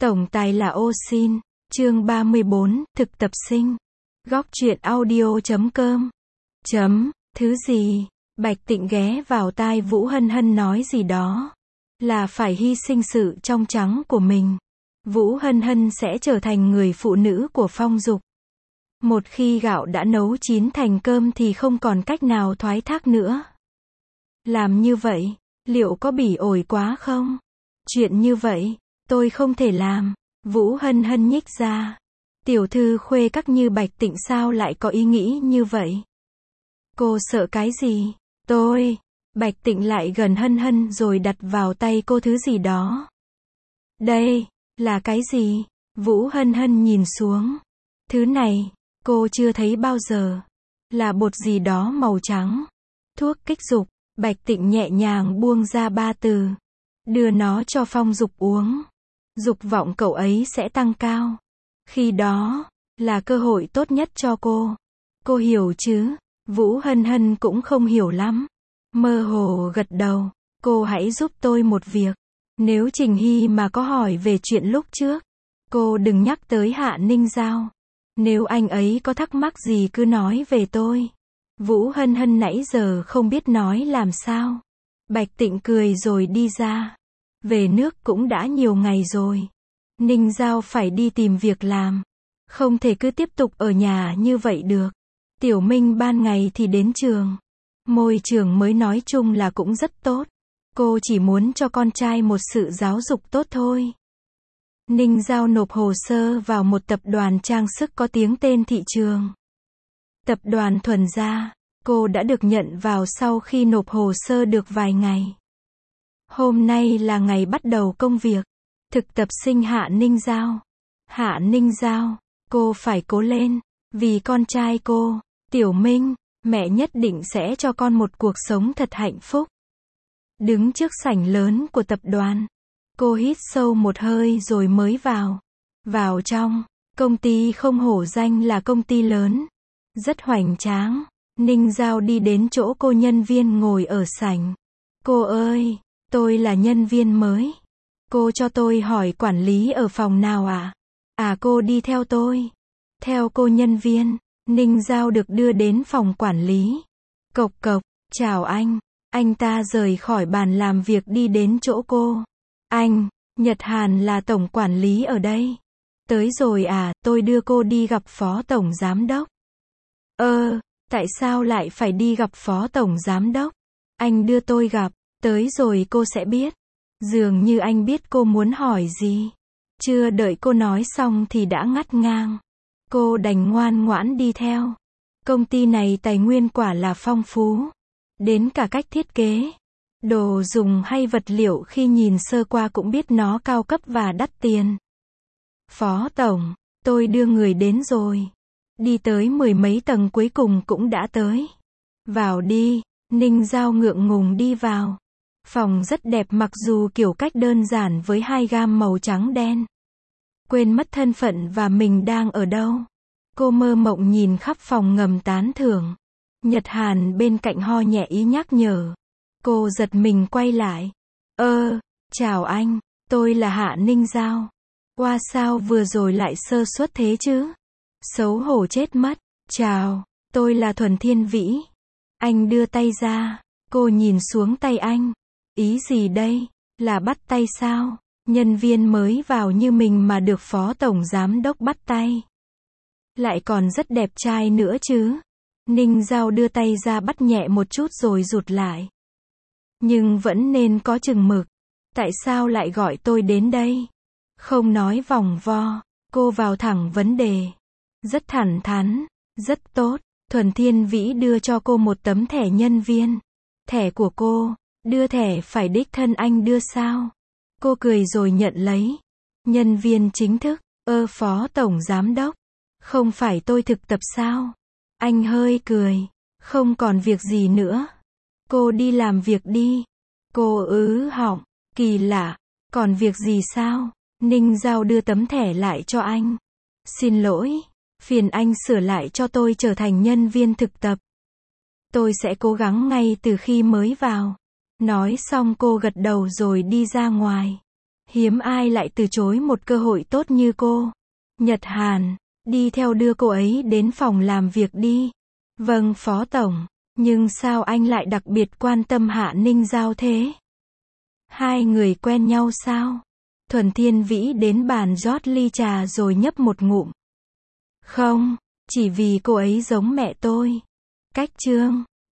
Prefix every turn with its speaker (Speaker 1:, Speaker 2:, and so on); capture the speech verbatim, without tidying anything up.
Speaker 1: Tổng tài là ô xin. Chương ba mươi bốn, thực tập sinh. Góc truyện audio chấm com. Chấm, thứ gì? Bạch Tịnh ghé vào tai Vũ Hân Hân nói gì đó. Là phải hy sinh sự trong trắng của mình. Vũ Hân Hân sẽ trở thành người phụ nữ của Phong Dục. Một khi gạo đã nấu chín thành cơm thì không còn cách nào thoái thác nữa. Làm như vậy, liệu có bỉ ổi quá không? Chuyện như vậy, tôi không thể làm. Vũ Hân Hân nhích ra. Tiểu thư khuê các như Bạch Tịnh sao lại có ý nghĩ như vậy? Cô sợ cái gì? Tôi. Bạch Tịnh lại gần Hân Hân rồi đặt vào tay cô thứ gì đó. Đây, là cái gì? Vũ Hân Hân nhìn xuống. Thứ này, cô chưa thấy bao giờ. Là bột gì đó màu trắng. Thuốc kích dục. Bạch Tịnh nhẹ nhàng buông ra ba từ. Đưa nó cho Phong Dục uống. Dục vọng cậu ấy sẽ tăng cao. Khi đó, là cơ hội tốt nhất cho cô. Cô hiểu chứ? Vũ Hân Hân cũng không hiểu lắm. Mơ hồ gật đầu. Cô hãy giúp tôi một việc. Nếu Trình Hy mà có hỏi về chuyện lúc trước, cô đừng nhắc tới Hạ Ninh Giao. Nếu anh ấy có thắc mắc gì cứ nói về tôi. Vũ Hân Hân nãy giờ không biết nói làm sao. Bạch Tịnh cười rồi đi ra. Về nước cũng đã nhiều ngày rồi. Ninh Giao phải đi tìm việc làm. Không thể cứ tiếp tục ở nhà như vậy được. Tiểu Minh ban ngày thì đến trường. Môi trường mới nói chung là cũng rất tốt. Cô chỉ muốn cho con trai một sự giáo dục tốt thôi. Ninh Giao nộp hồ sơ vào một tập đoàn trang sức có tiếng tên thị trường. Tập đoàn Thuần Gia. Cô đã được nhận vào sau khi nộp hồ sơ được vài ngày. Hôm nay là ngày bắt đầu công việc. Thực tập sinh Hạ Ninh Giao. Hạ Ninh Giao, cô phải cố lên. Vì con trai cô, Tiểu Minh, mẹ nhất định sẽ cho con một cuộc sống thật hạnh phúc. Đứng trước sảnh lớn của tập đoàn, cô hít sâu một hơi rồi mới vào. Vào trong, công ty không hổ danh là công ty lớn. Rất hoành tráng. Ninh Giao đi đến chỗ cô nhân viên ngồi ở sảnh. Cô ơi, tôi là nhân viên mới. Cô cho tôi hỏi quản lý ở phòng nào ạ? À? à cô đi theo tôi. Theo cô nhân viên, Ninh Giao được đưa đến phòng quản lý. Cộc cộc, chào anh. Anh ta rời khỏi bàn làm việc đi đến chỗ cô. Anh, Nhật Hàn là tổng quản lý ở đây. Tới rồi à, tôi đưa cô đi gặp phó tổng giám đốc. Ơ, tại sao lại phải đi gặp phó tổng giám đốc? Anh đưa tôi gặp, tới rồi cô sẽ biết. Dường như anh biết cô muốn hỏi gì. Chưa đợi cô nói xong thì đã ngắt ngang. Cô đành ngoan ngoãn đi theo. Công ty này tài nguyên quả là phong phú. Đến cả cách thiết kế, đồ dùng hay vật liệu khi nhìn sơ qua cũng biết nó cao cấp và đắt tiền. Phó tổng, tôi đưa người đến rồi. Đi tới mười mấy tầng cuối cùng cũng đã tới. Vào đi. Ninh Giao ngượng ngùng đi vào. Phòng rất đẹp mặc dù kiểu cách đơn giản với hai gam màu trắng đen. Quên mất thân phận và mình đang ở đâu. Cô mơ mộng nhìn khắp phòng ngầm tán thưởng. Nhật Hàn bên cạnh ho nhẹ ý nhắc nhở. Cô giật mình quay lại. Ơ, chào anh, tôi là Hạ Ninh Giao. Qua sao vừa rồi lại sơ suất thế chứ? Xấu hổ chết mất. Chào, tôi là Thuần Thiên Vĩ. Anh đưa tay ra. Cô nhìn xuống tay anh. Ý gì đây? Là bắt tay sao? Nhân viên mới vào như mình mà được phó tổng giám đốc bắt tay. Lại còn rất đẹp trai nữa chứ. Ninh Giao đưa tay ra bắt nhẹ một chút rồi rụt lại. Nhưng vẫn nên có chừng mực. Tại sao lại gọi tôi đến đây? Không nói vòng vo. Cô vào thẳng vấn đề. Rất thẳng thắn. Rất tốt. Thuần Thiên Vĩ đưa cho cô một tấm thẻ nhân viên. Thẻ của cô. Đưa thẻ phải đích thân anh đưa sao? Cô cười rồi nhận lấy. Nhân viên chính thức. Ơ phó tổng giám đốc. Không phải tôi thực tập sao? Anh hơi cười. Không còn việc gì nữa. Cô đi làm việc đi. Cô ứ họng. Kỳ lạ. Còn việc gì sao? Ninh Giao đưa tấm thẻ lại cho anh. Xin lỗi. Phiền anh sửa lại cho tôi trở thành nhân viên thực tập. Tôi sẽ cố gắng ngay từ khi mới vào. Nói xong cô gật đầu rồi đi ra ngoài. Hiếm ai lại từ chối một cơ hội tốt như cô. Nhật Hàn, đi theo đưa cô ấy đến phòng làm việc đi. Vâng Phó Tổng, nhưng sao anh lại đặc biệt quan tâm Hạ Ninh Giao thế? Hai người quen nhau sao? Thuần Thiên Vĩ đến bàn rót ly trà rồi nhấp một ngụm. Không, chỉ vì cô ấy giống mẹ tôi. Cách Trương.